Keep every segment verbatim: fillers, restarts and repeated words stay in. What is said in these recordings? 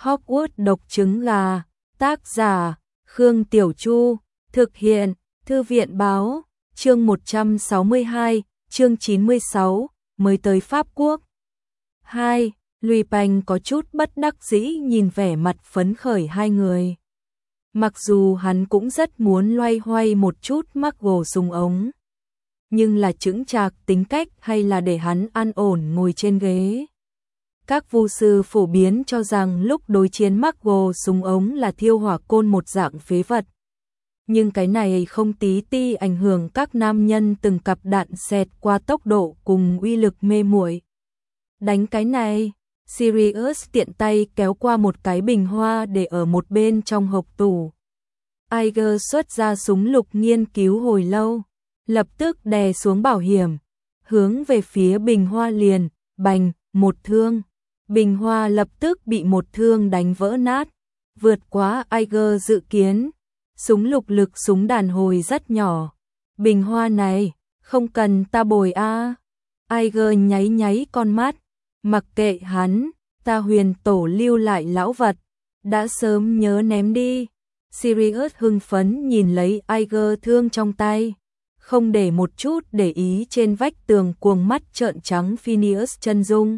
Hogwarts độc trứng gà, tác giả, Khương Tiểu Chu, thực hiện, Thư viện báo, chương một trăm sáu mươi hai, chương chín mươi sáu, mới tới Pháp Quốc. hai. Lupin có chút bất đắc dĩ nhìn vẻ mặt phấn khởi hai người. Mặc dù hắn cũng rất muốn loay hoay một chút Muggle súng ống, nhưng là chững chạc tính cách hay là để hắn an ổn ngồi trên ghế. Các vu sư phổ biến cho rằng lúc đối chiến Muggle súng ống là thiêu hỏa côn một dạng phế vật. Nhưng cái này không tí ti ảnh hưởng các nam nhân từng cặp đạn xẹt qua tốc độ cùng uy lực mê muội. Đánh cái này, Sirius tiện tay kéo qua một cái bình hoa để ở một bên trong hộc tủ. Iger xuất ra súng lục nghiên cứu hồi lâu, lập tức đè xuống bảo hiểm, hướng về phía bình hoa liền, bành, một thương. Bình hoa lập tức bị một thương đánh vỡ nát, vượt quá Iger dự kiến. Súng lục lực súng đàn hồi rất nhỏ. Bình hoa này, không cần ta bồi a. Iger nháy nháy con mắt, mặc kệ hắn, ta huyền tổ lưu lại lão vật, đã sớm nhớ ném đi. Sirius hưng phấn nhìn lấy Iger thương trong tay, không để một chút để ý trên vách tường cuồng mắt trợn trắng Phineas chân dung.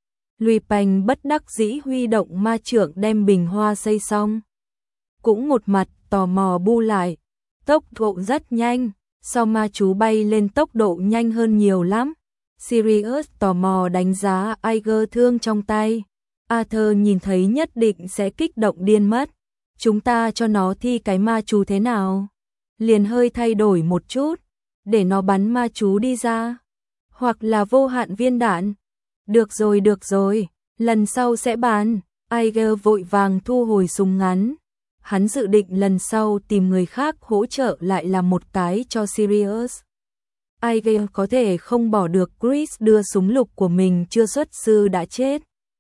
Lupin bất đắc dĩ huy động ma trượng đem bình hoa xây xong. Cũng một mặt tò mò bu lại, tốc độ rất nhanh, so ma chú bay lên tốc độ nhanh hơn nhiều lắm. Sirius tò mò đánh giá Iger thương trong tay. Arthur nhìn thấy nhất định sẽ kích động điên mất. Chúng ta cho nó thi cái ma chú thế nào? Liền hơi thay đổi một chút, để nó bắn ma chú đi ra. Hoặc là vô hạn viên đạn. Được rồi được rồi, lần sau sẽ bán. Iger vội vàng thu hồi súng ngắn. Hắn dự định lần sau tìm người khác hỗ trợ lại làm một cái cho Sirius. Iger có thể không bỏ được Chris đưa súng lục của mình chưa xuất sư đã chết.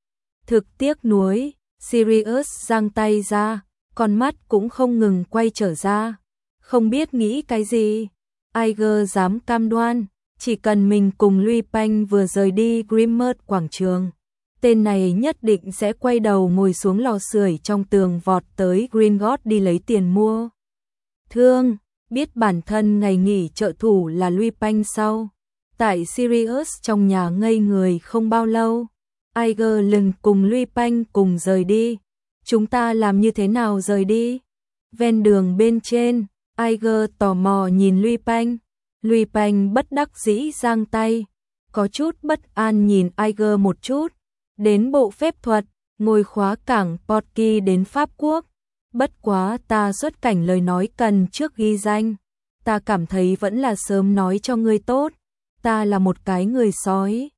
Thực tiếc nuối, Sirius giang tay ra, con mắt cũng không ngừng quay trở ra. Không biết nghĩ cái gì. Iger dám cam đoan, chỉ cần mình cùng Lupin vừa rời đi Grimmauld quảng trường, tên này nhất định sẽ quay đầu ngồi xuống lò sưởi trong tường vọt tới Gringotts đi lấy tiền mua thương. Biết bản thân ngày nghỉ trợ thủ là Lupin sau, tại Sirius trong nhà ngây người không bao lâu, Iger lừng cùng Lupin cùng rời đi. Chúng ta làm như thế nào rời đi? Ven đường bên trên, Iger tò mò nhìn Lupin. Lupin bất đắc dĩ giang tay, có chút bất an nhìn Iger một chút. Đến bộ phép thuật, ngồi khóa cảng Portky đến Pháp Quốc. Bất quá ta xuất cảnh lời nói cần trước ghi danh. Ta cảm thấy vẫn là sớm nói cho ngươi tốt. Ta là một cái người sói.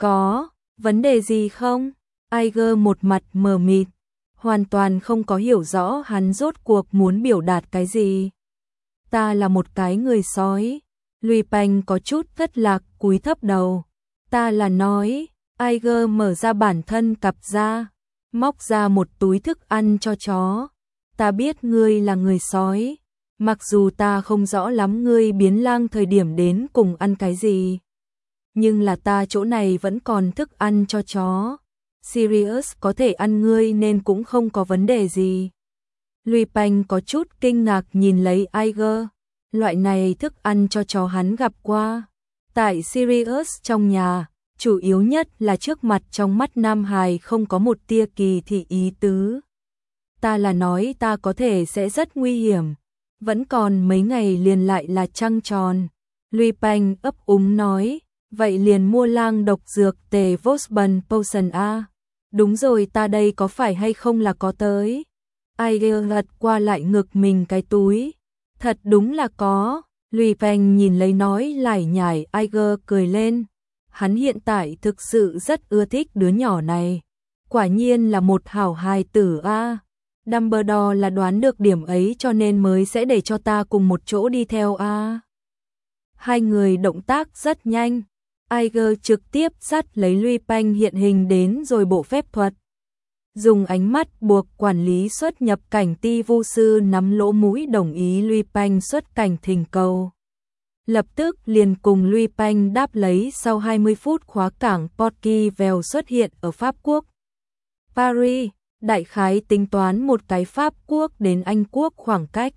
Có vấn đề gì không? Iger một mặt mờ mịt, hoàn toàn không có hiểu rõ hắn rốt cuộc muốn biểu đạt cái gì. Ta là một cái người sói. Lupin có chút thất lạc cúi thấp đầu. Ta là nói. Iger mở ra bản thân cặp ra, móc ra một túi thức ăn cho chó. Ta biết ngươi là người sói, mặc dù ta không rõ lắm ngươi biến lang thời điểm đến cùng ăn cái gì, nhưng là ta chỗ này vẫn còn thức ăn cho chó. Sirius có thể ăn ngươi nên cũng không có vấn đề gì. Lupin có chút kinh ngạc nhìn lấy Iger. Loại này thức ăn cho chó hắn gặp qua tại Sirius trong nhà, chủ yếu nhất là trước mặt trong mắt Nam Hải không có một tia kỳ thị ý tứ. Ta là nói ta có thể sẽ rất nguy hiểm, vẫn còn mấy ngày liền lại là trăng tròn. Lupin ấp úng nói, vậy liền mua lang độc dược tề Vosburn Potion a. Đúng rồi, ta đây có phải hay không là có tới. Iger lật qua lại ngực mình cái túi. Thật đúng là có. Lupin nhìn lấy nói lải nhải. Iger cười lên. Hắn hiện tại thực sự rất ưa thích đứa nhỏ này. Quả nhiên là một hảo hài tử a. Dumbledore là đoán được điểm ấy cho nên mới sẽ để cho ta cùng một chỗ đi theo a. Hai người động tác rất nhanh. Iger trực tiếp dắt lấy Lupin hiện hình đến rồi bộ phép thuật. Dùng ánh mắt buộc quản lý xuất nhập cảnh ti vu sư nắm lỗ mũi đồng ý Lupin xuất cảnh thỉnh cầu. Lập tức liền cùng Lupin đáp lấy sau hai mươi phút khóa cảng Portky Vale xuất hiện ở Pháp Quốc. Paris, đại khái tính toán một cái Pháp Quốc đến Anh Quốc khoảng cách.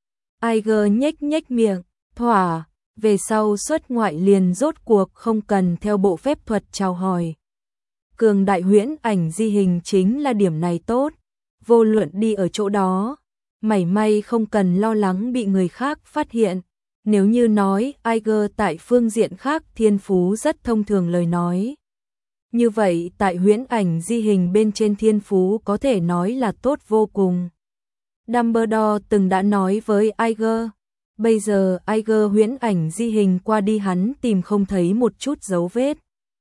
Iger nhếch nhếch miệng, thỏa, về sau xuất ngoại liền rốt cuộc không cần theo bộ phép thuật chào hỏi. Cường đại huyễn ảnh di hình chính là điểm này tốt, vô luận đi ở chỗ đó, mảy may không cần lo lắng bị người khác phát hiện. Nếu như nói Iger tại phương diện khác thiên phú rất thông thường lời nói. Như vậy tại huyễn ảnh di hình bên trên thiên phú có thể nói là tốt vô cùng. Dumbledore từng đã nói với Iger, bây giờ Iger huyễn ảnh di hình qua đi hắn tìm không thấy một chút dấu vết.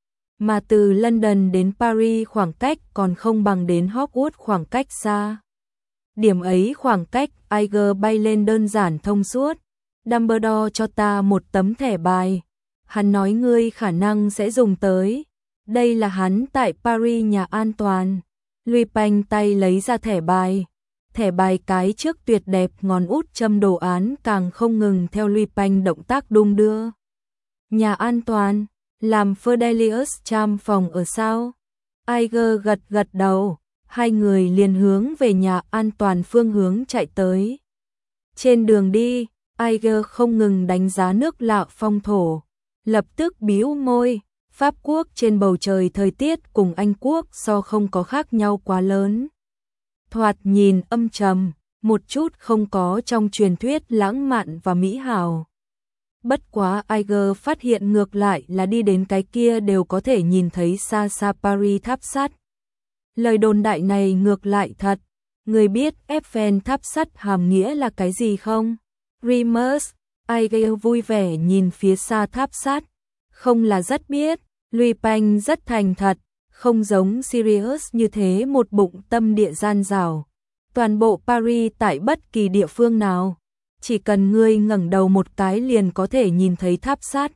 Mà từ London đến Paris khoảng cách còn không bằng đến Hogwarts khoảng cách xa. Điểm ấy khoảng cách Iger bay lên đơn giản thông suốt. Dumbledore cho ta một tấm thẻ bài. Hắn nói ngươi khả năng sẽ dùng tới. Đây là hắn tại Paris nhà an toàn. Lupin tay lấy ra thẻ bài. Thẻ bài cái trước tuyệt đẹp ngón út châm đồ án càng không ngừng theo Lupin động tác đung đưa. Nhà an toàn, làm Ferdelius Cham phòng ở sao? Iger gật gật đầu, hai người liền hướng về nhà an toàn phương hướng chạy tới. Trên đường đi, Iger không ngừng đánh giá nước lạ phong thổ, lập tức bĩu môi, Pháp Quốc trên bầu trời thời tiết cùng Anh Quốc so không có khác nhau quá lớn. Thoạt nhìn âm trầm, một chút không có trong truyền thuyết lãng mạn và mỹ hào. Bất quá Iger phát hiện ngược lại là đi đến cái kia đều có thể nhìn thấy xa xa Paris tháp sắt. Lời đồn đại này ngược lại thật, người biết Eiffel tháp sắt hàm nghĩa là cái gì không? Remus, Iger vui vẻ nhìn phía xa tháp sắt, không là rất biết, Lupin rất thành thật, không giống Sirius như thế một bụng tâm địa gian dảo. Toàn bộ Paris tại bất kỳ địa phương nào, chỉ cần ngươi ngẩng đầu một cái liền có thể nhìn thấy tháp sắt.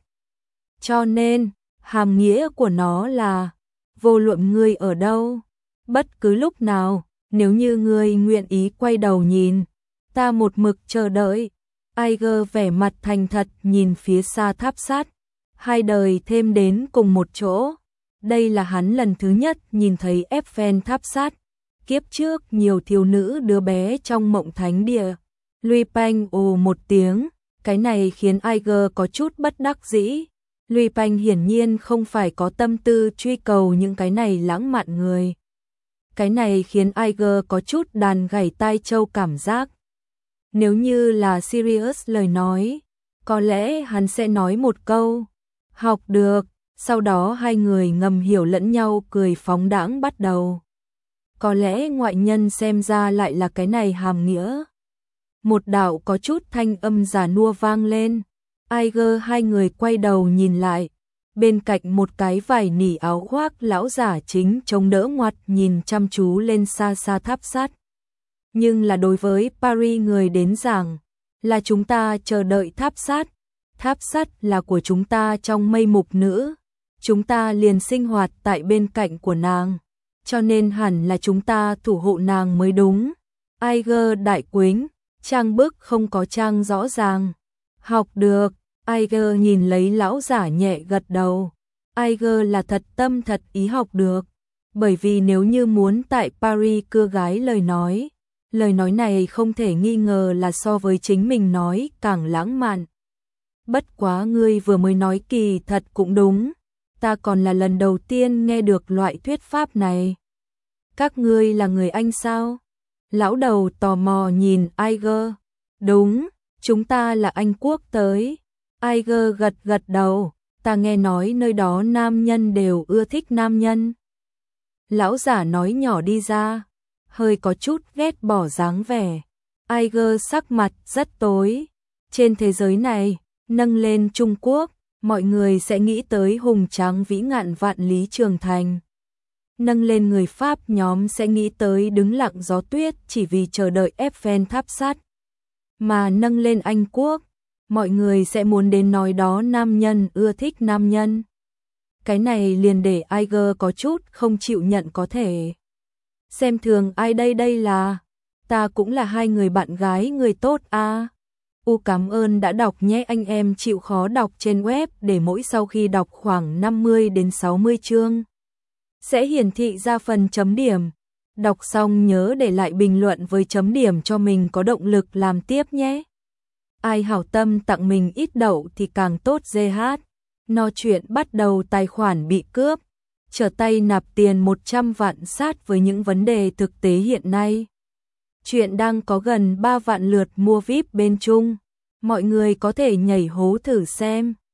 Cho nên, hàm nghĩa của nó là, vô luận ngươi ở đâu, bất cứ lúc nào, nếu như ngươi nguyện ý quay đầu nhìn, ta một mực chờ đợi. Iger vẻ mặt thành thật nhìn phía xa tháp sắt, hai đời thêm đến cùng một chỗ. Đây là hắn lần thứ nhất nhìn thấy Eiffel tháp sắt. Kiếp trước nhiều thiếu nữ đứa bé trong mộng thánh địa. Lupin ồ một tiếng, cái này khiến Iger có chút bất đắc dĩ. Lupin hiển nhiên không phải có tâm tư truy cầu những cái này lãng mạn người. Cái này khiến Iger có chút đàn gảy tai châu cảm giác. Nếu như là Sirius lời nói, có lẽ hắn sẽ nói một câu, học được, sau đó hai người ngầm hiểu lẫn nhau cười phóng đãng bắt đầu. Có lẽ ngoại nhân xem ra lại là cái này hàm nghĩa. Một đạo có chút thanh âm già nua vang lên, Iger hai người quay đầu nhìn lại, bên cạnh một cái vải nỉ áo khoác lão giả chính chống đỡ ngoặt nhìn chăm chú lên xa xa tháp sắt. Nhưng là đối với Paris người đến giảng, là chúng ta chờ đợi tháp sắt, tháp sắt là của chúng ta trong mây mục nữ, chúng ta liền sinh hoạt tại bên cạnh của nàng, cho nên hẳn là chúng ta thủ hộ nàng mới đúng. Iger đại quính, trang bức không có trang rõ ràng. Học được, Iger nhìn lấy lão giả nhẹ gật đầu. Iger là thật tâm thật ý học được, bởi vì nếu như muốn tại Paris cưa gái lời nói, lời nói này không thể nghi ngờ là so với chính mình nói càng lãng mạn. Bất quá ngươi vừa mới nói kỳ thật cũng đúng, ta còn là lần đầu tiên nghe được loại thuyết pháp này. Các ngươi là người Anh sao? Lão đầu tò mò nhìn Iger. Đúng, chúng ta là Anh Quốc tới. Iger gật gật đầu, ta nghe nói nơi đó nam nhân đều ưa thích nam nhân. Lão giả nói nhỏ đi ra, hơi có chút ghét bỏ dáng vẻ. Iger sắc mặt rất tối. Trên thế giới này, nâng lên Trung Quốc, mọi người sẽ nghĩ tới hùng tráng vĩ ngạn vạn lý Trường Thành. Nâng lên người Pháp nhóm sẽ nghĩ tới đứng lặng gió tuyết chỉ vì chờ đợi Eiffel tháp sắt. Mà nâng lên Anh Quốc, mọi người sẽ muốn đến nói đó nam nhân ưa thích nam nhân. Cái này liền để Iger có chút không chịu nhận có thể. Xem thường ai đây đây là, ta cũng là hai người bạn gái người tốt a. À. U cảm ơn đã đọc nhé anh em chịu khó đọc trên web để mỗi sau khi đọc khoảng năm mươi đến sáu mươi chương sẽ hiển thị ra phần chấm điểm. Đọc xong nhớ để lại bình luận với chấm điểm cho mình có động lực làm tiếp nhé. Ai hảo tâm tặng mình ít đậu thì càng tốt giê hát. No chuyện bắt đầu tài khoản bị cướp. Trở tay nạp tiền một trăm vạn sát với những vấn đề thực tế hiện nay. Chuyện đang có gần ba vạn lượt mua víp bên Trung. Mọi người có thể nhảy hố thử xem.